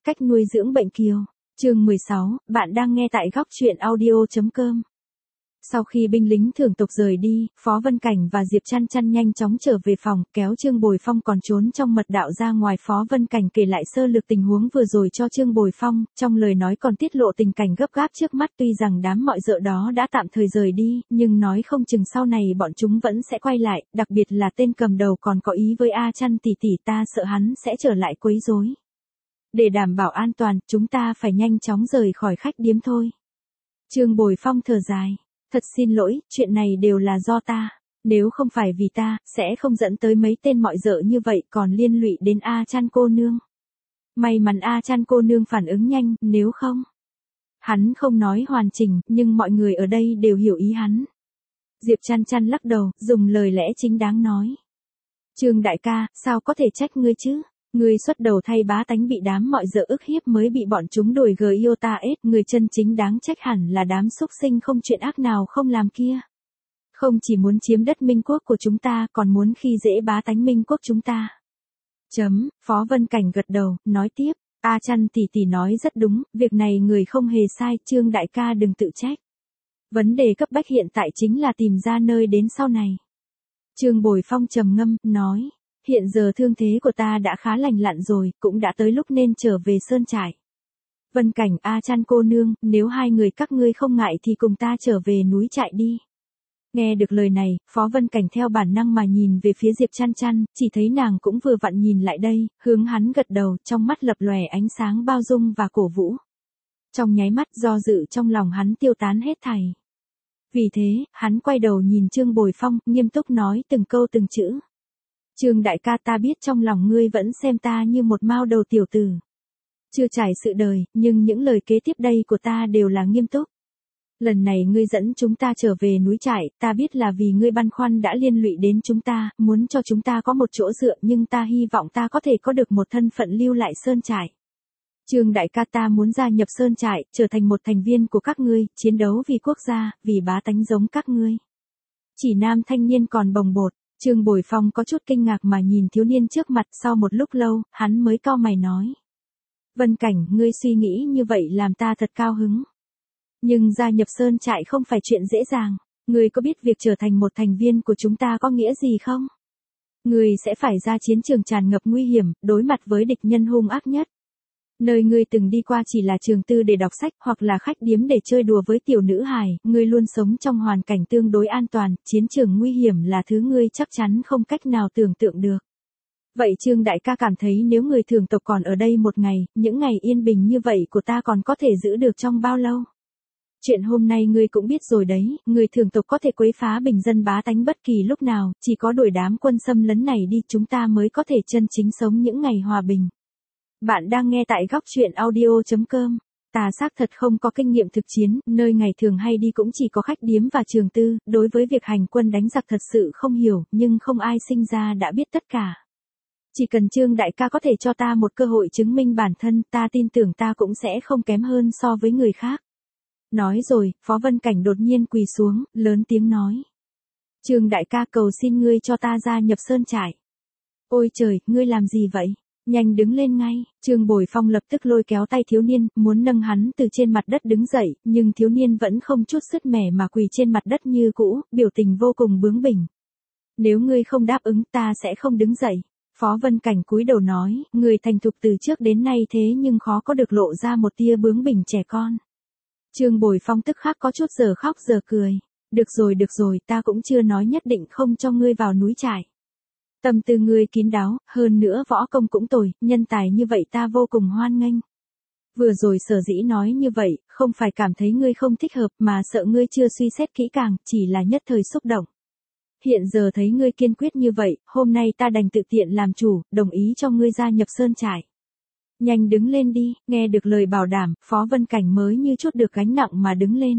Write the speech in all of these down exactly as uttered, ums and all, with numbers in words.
cách nuôi dưỡng bệnh kiều. Chương mười sáu, bạn đang nghe tại góc truyện audio chấm com. Sau khi binh lính thường tộc rời đi, Phó Vân Cảnh và Diệp Chăn Chăn nhanh chóng trở về phòng, kéo Trương Bồi Phong còn trốn trong mật đạo ra ngoài. Phó Vân Cảnh kể lại sơ lược tình huống vừa rồi cho Trương Bồi Phong, trong lời nói còn tiết lộ tình cảnh gấp gáp trước mắt. Tuy rằng đám mọi dợ đó đã tạm thời rời đi, nhưng nói không chừng sau này bọn chúng vẫn sẽ quay lại, đặc biệt là tên cầm đầu còn có ý với A Chăn tỷ tỷ, ta sợ hắn sẽ trở lại quấy rối. Để đảm bảo an toàn, chúng ta phải nhanh chóng rời khỏi khách điếm thôi. Trương Bồi Phong thở dài. Thật xin lỗi, chuyện này đều là do ta. Nếu không phải vì ta, sẽ không dẫn tới mấy tên mọi dợ như vậy, còn liên lụy đến A Chăn cô nương. May mắn A Chăn cô nương phản ứng nhanh, nếu không. Hắn không nói hoàn chỉnh, nhưng mọi người ở đây đều hiểu ý hắn. Diệp Chăn Chăn lắc đầu, dùng lời lẽ chính đáng nói. Trương đại ca, sao có thể trách ngươi chứ? Ngươi xuất đầu thay bá tánh bị đám mọi dợ ức hiếp mới bị bọn chúng đuổi gờ yêu ta ết, người chân chính đáng trách hẳn là đám xúc sinh không chuyện ác nào không làm kia. Không chỉ muốn chiếm đất Minh Quốc của chúng ta, còn muốn khi dễ bá tánh Minh Quốc chúng ta. Chấm, Phó Vân Cảnh gật đầu, nói tiếp, A Chăn tỷ tỷ nói rất đúng, việc này người không hề sai, Trương đại ca đừng tự trách. Vấn đề cấp bách hiện tại chính là tìm ra nơi đến sau này. Trương Bồi Phong trầm ngâm, nói. Hiện giờ thương thế của ta đã khá lành lặn rồi, cũng đã tới lúc nên trở về sơn trại. Vân Cảnh, A Chăn cô nương, nếu hai người các ngươi không ngại thì cùng ta trở về núi trại đi. Nghe được lời này, Phó Vân Cảnh theo bản năng mà nhìn về phía Diệp Chăn Chăn, chỉ thấy nàng cũng vừa vặn nhìn lại đây, hướng hắn gật đầu, trong mắt lập lòe ánh sáng bao dung và cổ vũ. Trong nháy mắt do dự trong lòng hắn tiêu tán hết thảy. Vì thế, hắn quay đầu nhìn Trương Bồi Phong, nghiêm túc nói từng câu từng chữ. Trương đại ca, ta biết trong lòng ngươi vẫn xem ta như một mao đầu tiểu tử. Chưa trải sự đời, nhưng những lời kế tiếp đây của ta đều là nghiêm túc. Lần này ngươi dẫn chúng ta trở về núi trại, ta biết là vì ngươi băn khoăn đã liên lụy đến chúng ta, muốn cho chúng ta có một chỗ dựa, nhưng ta hy vọng ta có thể có được một thân phận lưu lại sơn trại. Trương đại ca, ta muốn gia nhập sơn trại, trở thành một thành viên của các ngươi, chiến đấu vì quốc gia, vì bá tánh giống các ngươi. Chỉ nam thanh niên còn bồng bột. Trương Bồi Phong có chút kinh ngạc mà nhìn thiếu niên trước mặt, sau một lúc lâu, hắn mới cau mày nói. Vân Cảnh, ngươi suy nghĩ như vậy làm ta thật cao hứng. Nhưng gia nhập sơn trại không phải chuyện dễ dàng, ngươi có biết việc trở thành một thành viên của chúng ta có nghĩa gì không? Ngươi sẽ phải ra chiến trường tràn ngập nguy hiểm, đối mặt với địch nhân hung ác nhất. Nơi ngươi từng đi qua chỉ là trường tư để đọc sách hoặc là khách điếm để chơi đùa với tiểu nữ hài, ngươi luôn sống trong hoàn cảnh tương đối an toàn, chiến trường nguy hiểm là thứ ngươi chắc chắn không cách nào tưởng tượng được. Vậy Trương đại ca cảm thấy nếu người thường tộc còn ở đây một ngày, những ngày yên bình như vậy của ta còn có thể giữ được trong bao lâu? Chuyện hôm nay ngươi cũng biết rồi đấy, người thường tộc có thể quấy phá bình dân bá tánh bất kỳ lúc nào, chỉ có đuổi đám quân xâm lấn này đi chúng ta mới có thể chân chính sống những ngày hòa bình. Bạn đang nghe tại góc truyện audio chấm com. Ta xác thật không có kinh nghiệm thực chiến, nơi ngày thường hay đi cũng chỉ có khách điếm và trường tư, đối với việc hành quân đánh giặc thật sự không hiểu, nhưng không ai sinh ra đã biết tất cả. Chỉ cần Trương đại ca có thể cho ta một cơ hội chứng minh bản thân, ta tin tưởng ta cũng sẽ không kém hơn so với người khác. Nói rồi, Phó Vân Cảnh đột nhiên quỳ xuống, lớn tiếng nói. Trương đại ca, cầu xin ngươi cho ta gia nhập sơn trại. Ôi trời, ngươi làm gì vậy? Nhanh đứng lên ngay, Trương Bồi Phong lập tức lôi kéo tay thiếu niên, muốn nâng hắn từ trên mặt đất đứng dậy, nhưng thiếu niên vẫn không chút sứt mẻ mà quỳ trên mặt đất như cũ, biểu tình vô cùng bướng bỉnh. Nếu ngươi không đáp ứng ta sẽ không đứng dậy. Phó Vân Cảnh cúi đầu nói, người thành thục từ trước đến nay thế nhưng khó có được lộ ra một tia bướng bỉnh trẻ con. Trương Bồi Phong tức khắc có chút giờ khóc giờ cười. Được rồi được rồi, ta cũng chưa nói nhất định không cho ngươi vào núi trại. Tâm tư ngươi kín đáo, hơn nữa võ công cũng tồi, nhân tài như vậy ta vô cùng hoan nghênh. Vừa rồi sở dĩ nói như vậy, không phải cảm thấy ngươi không thích hợp mà sợ ngươi chưa suy xét kỹ càng, chỉ là nhất thời xúc động. Hiện giờ thấy ngươi kiên quyết như vậy, hôm nay ta đành tự tiện làm chủ, đồng ý cho ngươi gia nhập sơn trại. Nhanh đứng lên đi, nghe được lời bảo đảm, Phó Vân Cảnh mới như chút được gánh nặng mà đứng lên.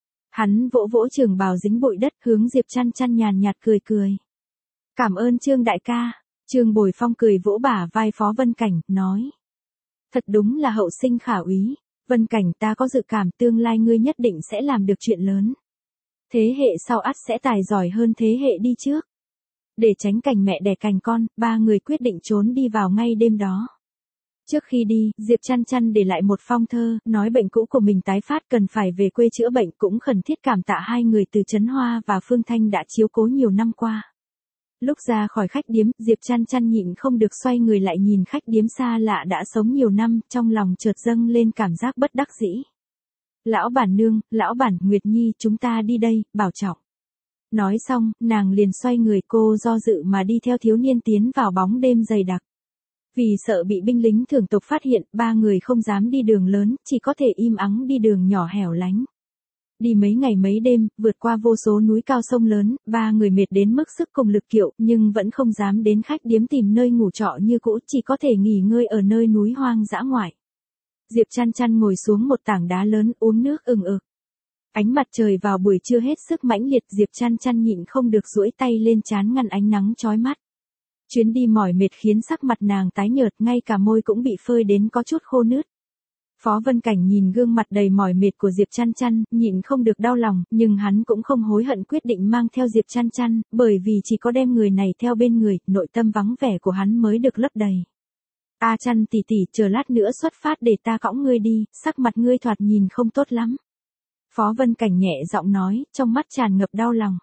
Hắn vỗ vỗ trường bào dính bụi đất, hướng Diệp Chăn Chăn nhàn nhạt cười cười. Cảm ơn Trương đại ca. Trương Bồi Phong cười vỗ bả vai Phó Vân Cảnh, nói. Thật đúng là hậu sinh khả úy. Vân Cảnh, ta có dự cảm tương lai ngươi nhất định sẽ làm được chuyện lớn. Thế hệ sau ắt sẽ tài giỏi hơn thế hệ đi trước. Để tránh cảnh mẹ đẻ cành con, ba người quyết định trốn đi vào ngay đêm đó. Trước khi đi, Diệp Chăn Chăn để lại một phong thơ, nói bệnh cũ của mình tái phát cần phải về quê chữa bệnh, cũng khẩn thiết cảm tạ hai người từ Trấn Hoa và Phương Thanh đã chiếu cố nhiều năm qua. Lúc ra khỏi khách điếm, Diệp Chăn Chăn nhịn không được xoay người lại nhìn khách điếm xa lạ đã sống nhiều năm, trong lòng chợt dâng lên cảm giác bất đắc dĩ. Lão bản nương, lão bản, Nguyệt Nhi, chúng ta đi đây, bảo trọng. Nói xong, nàng liền xoay người, cô do dự mà đi theo thiếu niên tiến vào bóng đêm dày đặc. Vì sợ bị binh lính thường tộc phát hiện, ba người không dám đi đường lớn, chỉ có thể im ắng đi đường nhỏ hẻo lánh. Đi mấy ngày mấy đêm, vượt qua vô số núi cao sông lớn, ba người mệt đến mức sức cùng lực kiệu, nhưng vẫn không dám đến khách điếm tìm nơi ngủ trọ như cũ, chỉ có thể nghỉ ngơi ở nơi núi hoang dã ngoại. Diệp Chăn Chăn ngồi xuống một tảng đá lớn, uống nước ừng ực. Ánh mặt trời vào buổi trưa hết sức mãnh liệt, Diệp Chăn Chăn nhịn không được duỗi tay lên trán ngăn ánh nắng chói mắt. Chuyến đi mỏi mệt khiến sắc mặt nàng tái nhợt, ngay cả môi cũng bị phơi đến có chút khô nứt. Phó Vân Cảnh nhìn gương mặt đầy mỏi mệt của Diệp Chăn Chăn, nhịn không được đau lòng, nhưng hắn cũng không hối hận quyết định mang theo Diệp Chăn Chăn, bởi vì chỉ có đem người này theo bên người, nội tâm vắng vẻ của hắn mới được lấp đầy. A Chăn tỷ tỷ, chờ lát nữa xuất phát để ta cõng ngươi đi, sắc mặt ngươi thoạt nhìn không tốt lắm. Phó Vân Cảnh nhẹ giọng nói, trong mắt tràn ngập đau lòng.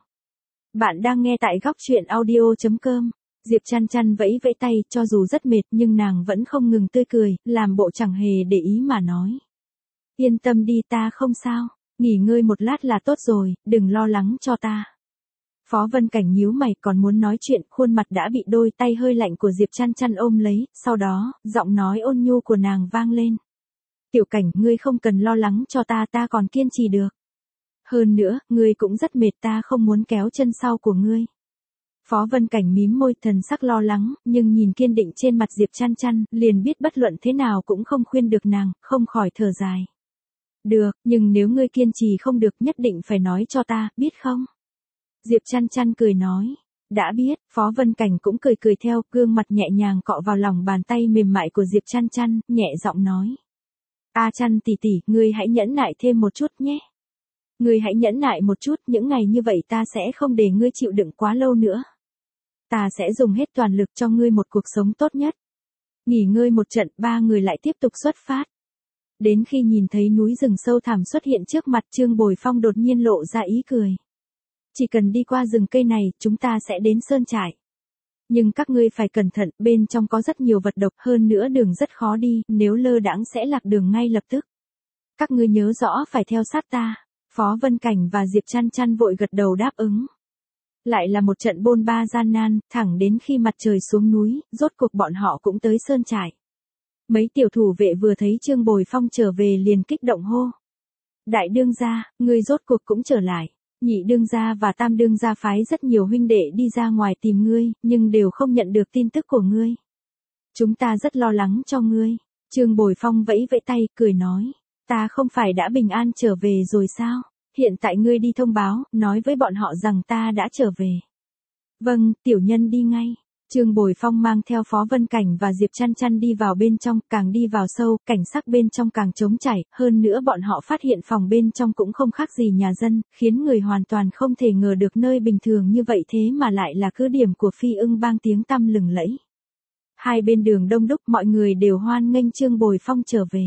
Bạn đang nghe tại góc truyện audio chấm com. Diệp Chăn Chăn vẫy vẫy tay, cho dù rất mệt nhưng nàng vẫn không ngừng tươi cười, làm bộ chẳng hề để ý mà nói. Yên tâm đi, ta không sao, nghỉ ngơi một lát là tốt rồi, đừng lo lắng cho ta. Phó Vân Cảnh nhíu mày, còn muốn nói chuyện, khuôn mặt đã bị đôi tay hơi lạnh của Diệp Chăn Chăn ôm lấy, sau đó, giọng nói ôn nhu của nàng vang lên. Tiểu Cảnh, ngươi không cần lo lắng cho ta, ta còn kiên trì được. Hơn nữa, ngươi cũng rất mệt, ta không muốn kéo chân sau của ngươi. Phó Vân Cảnh mím môi, thần sắc lo lắng, nhưng nhìn kiên định trên mặt Diệp Chăn Chăn, liền biết bất luận thế nào cũng không khuyên được nàng, không khỏi thở dài. Được, nhưng nếu ngươi kiên trì không được nhất định phải nói cho ta, biết không? Diệp Chăn Chăn cười nói. Đã biết, Phó Vân Cảnh cũng cười cười theo, gương mặt nhẹ nhàng cọ vào lòng bàn tay mềm mại của Diệp Chăn Chăn, nhẹ giọng nói. A Chăn tỷ tỷ, ngươi hãy nhẫn nại thêm một chút nhé. Ngươi hãy nhẫn nại một chút, những ngày như vậy ta sẽ không để ngươi chịu đựng quá lâu nữa. Ta sẽ dùng hết toàn lực cho ngươi một cuộc sống tốt nhất. Nghỉ ngơi một trận, ba người lại tiếp tục xuất phát. Đến khi nhìn thấy núi rừng sâu thẳm xuất hiện trước mặt, Trương Bồi Phong đột nhiên lộ ra ý cười. Chỉ cần đi qua rừng cây này, chúng ta sẽ đến sơn trại. Nhưng các ngươi phải cẩn thận, bên trong có rất nhiều vật độc, hơn nữa đường rất khó đi, nếu lơ đãng sẽ lạc đường ngay lập tức. Các ngươi nhớ rõ phải theo sát ta. Phó Vân Cảnh và Diệp Chăn Chăn vội gật đầu đáp ứng. Lại là một trận bôn ba gian nan, thẳng đến khi mặt trời xuống núi, rốt cuộc bọn họ cũng tới sơn trại. Mấy tiểu thủ vệ vừa thấy Trương Bồi Phong trở về liền kích động hô. Đại đương gia, ngươi rốt cuộc cũng trở lại. Nhị đương gia và tam đương gia phái rất nhiều huynh đệ đi ra ngoài tìm ngươi, nhưng đều không nhận được tin tức của ngươi. Chúng ta rất lo lắng cho ngươi. Trương Bồi Phong vẫy vẫy tay, cười nói. Ta không phải đã bình an trở về rồi sao? Hiện tại ngươi đi thông báo, nói với bọn họ rằng ta đã trở về. Vâng, tiểu nhân đi ngay. Trương Bồi Phong mang theo Phó Vân Cảnh và Diệp Chăn Chăn đi vào bên trong, càng đi vào sâu, cảnh sắc bên trong càng trống trải, hơn nữa bọn họ phát hiện phòng bên trong cũng không khác gì nhà dân, khiến người hoàn toàn không thể ngờ được nơi bình thường như vậy thế mà lại là cứ điểm của Phi Ưng Bang tiếng tăm lừng lẫy. Hai bên đường đông đúc, mọi người đều hoan nghênh Trương Bồi Phong trở về.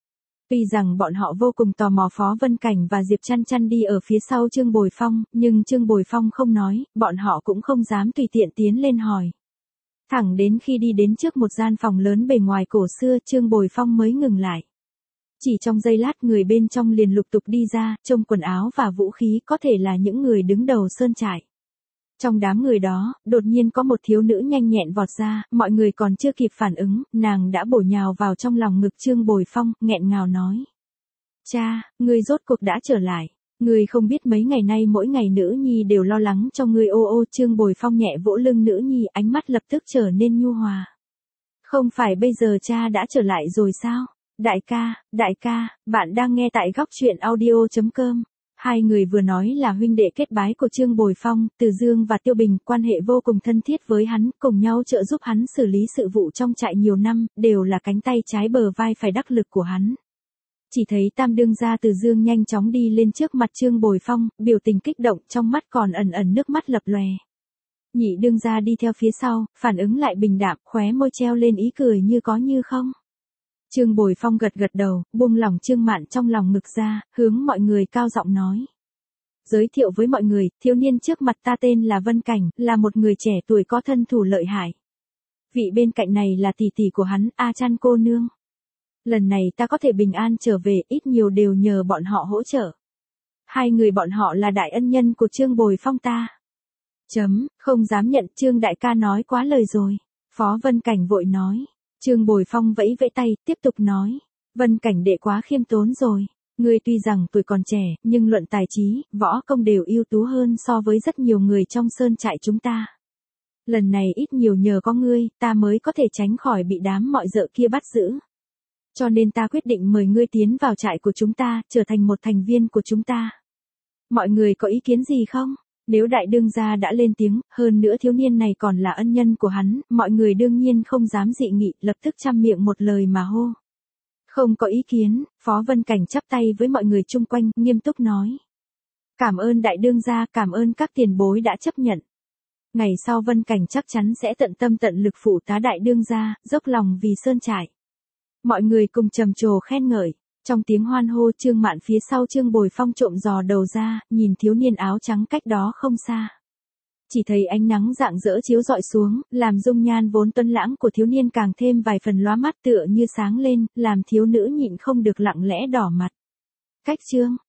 Tuy rằng bọn họ vô cùng tò mò Phó Vân Cảnh và Diệp Chăn Chăn đi ở phía sau Trương Bồi Phong, nhưng Trương Bồi Phong không nói, bọn họ cũng không dám tùy tiện tiến lên hỏi. Thẳng đến khi đi đến trước một gian phòng lớn bề ngoài cổ xưa, Trương Bồi Phong mới ngừng lại. Chỉ trong giây lát người bên trong liền lục tục đi ra, trông quần áo và vũ khí có thể là những người đứng đầu sơn trại. Trong đám người đó, đột nhiên có một thiếu nữ nhanh nhẹn vọt ra, mọi người còn chưa kịp phản ứng, nàng đã bổ nhào vào trong lòng ngực Trương Bồi Phong, nghẹn ngào nói. Cha, ngươi rốt cuộc đã trở lại. Ngươi không biết mấy ngày nay mỗi ngày nữ nhi đều lo lắng cho ngươi ô ô. Trương Bồi Phong nhẹ vỗ lưng nữ nhi, ánh mắt lập tức trở nên nhu hòa. Không phải bây giờ cha đã trở lại rồi sao? Đại ca, đại ca, bạn đang nghe tại góc truyện audio chấm com. Hai người vừa nói là huynh đệ kết bái của Trương Bồi Phong, Từ Dương và Tiêu Bình, quan hệ vô cùng thân thiết với hắn, cùng nhau trợ giúp hắn xử lý sự vụ trong trại nhiều năm, đều là cánh tay trái bờ vai phải đắc lực của hắn. Chỉ thấy tam đương gia Từ Dương nhanh chóng đi lên trước mặt Trương Bồi Phong, biểu tình kích động, trong mắt còn ẩn ẩn nước mắt lập lòe. Nhị đương gia đi theo phía sau, phản ứng lại bình đạm, khóe môi treo lên ý cười như có như không. Trương Bồi Phong gật gật đầu, buông lỏng Trương Mạn trong lòng ngực ra, hướng mọi người cao giọng nói. Giới thiệu với mọi người, thiếu niên trước mặt ta tên là Vân Cảnh, là một người trẻ tuổi có thân thủ lợi hại. Vị bên cạnh này là tỷ tỷ của hắn, A Chan cô nương. Lần này ta có thể bình an trở về, ít nhiều đều nhờ bọn họ hỗ trợ. Hai người bọn họ là đại ân nhân của Trương Bồi Phong ta. Chấm, không dám nhận, Trương đại ca nói quá lời rồi. Phó Vân Cảnh vội nói. Trương Bồi Phong vẫy vẫy tay, tiếp tục nói. Vân Cảnh đệ quá khiêm tốn rồi. Ngươi tuy rằng tuổi còn trẻ, nhưng luận tài trí, võ công đều ưu tú hơn so với rất nhiều người trong sơn trại chúng ta. Lần này ít nhiều nhờ có ngươi, ta mới có thể tránh khỏi bị đám mọi dợ kia bắt giữ. Cho nên ta quyết định mời ngươi tiến vào trại của chúng ta, trở thành một thành viên của chúng ta. Mọi người có ý kiến gì không? Nếu đại đương gia đã lên tiếng, hơn nữa thiếu niên này còn là ân nhân của hắn, mọi người đương nhiên không dám dị nghị, lập tức chăm miệng một lời mà hô. Không có ý kiến, Phó Vân Cảnh chắp tay với mọi người chung quanh, nghiêm túc nói. Cảm ơn đại đương gia, cảm ơn các tiền bối đã chấp nhận. Ngày sau Vân Cảnh chắc chắn sẽ tận tâm tận lực phụ tá đại đương gia, dốc lòng vì sơn trại. Mọi người cùng trầm trồ khen ngợi. Trong tiếng hoan hô, Trương Mạn phía sau Trương Bồi Phong trộm dò đầu ra, nhìn thiếu niên áo trắng cách đó không xa. Chỉ thấy ánh nắng rạng rỡ chiếu rọi xuống, làm dung nhan vốn tuấn lãng của thiếu niên càng thêm vài phần lóa mắt tựa như sáng lên, làm thiếu nữ nhịn không được lặng lẽ đỏ mặt. Cách chương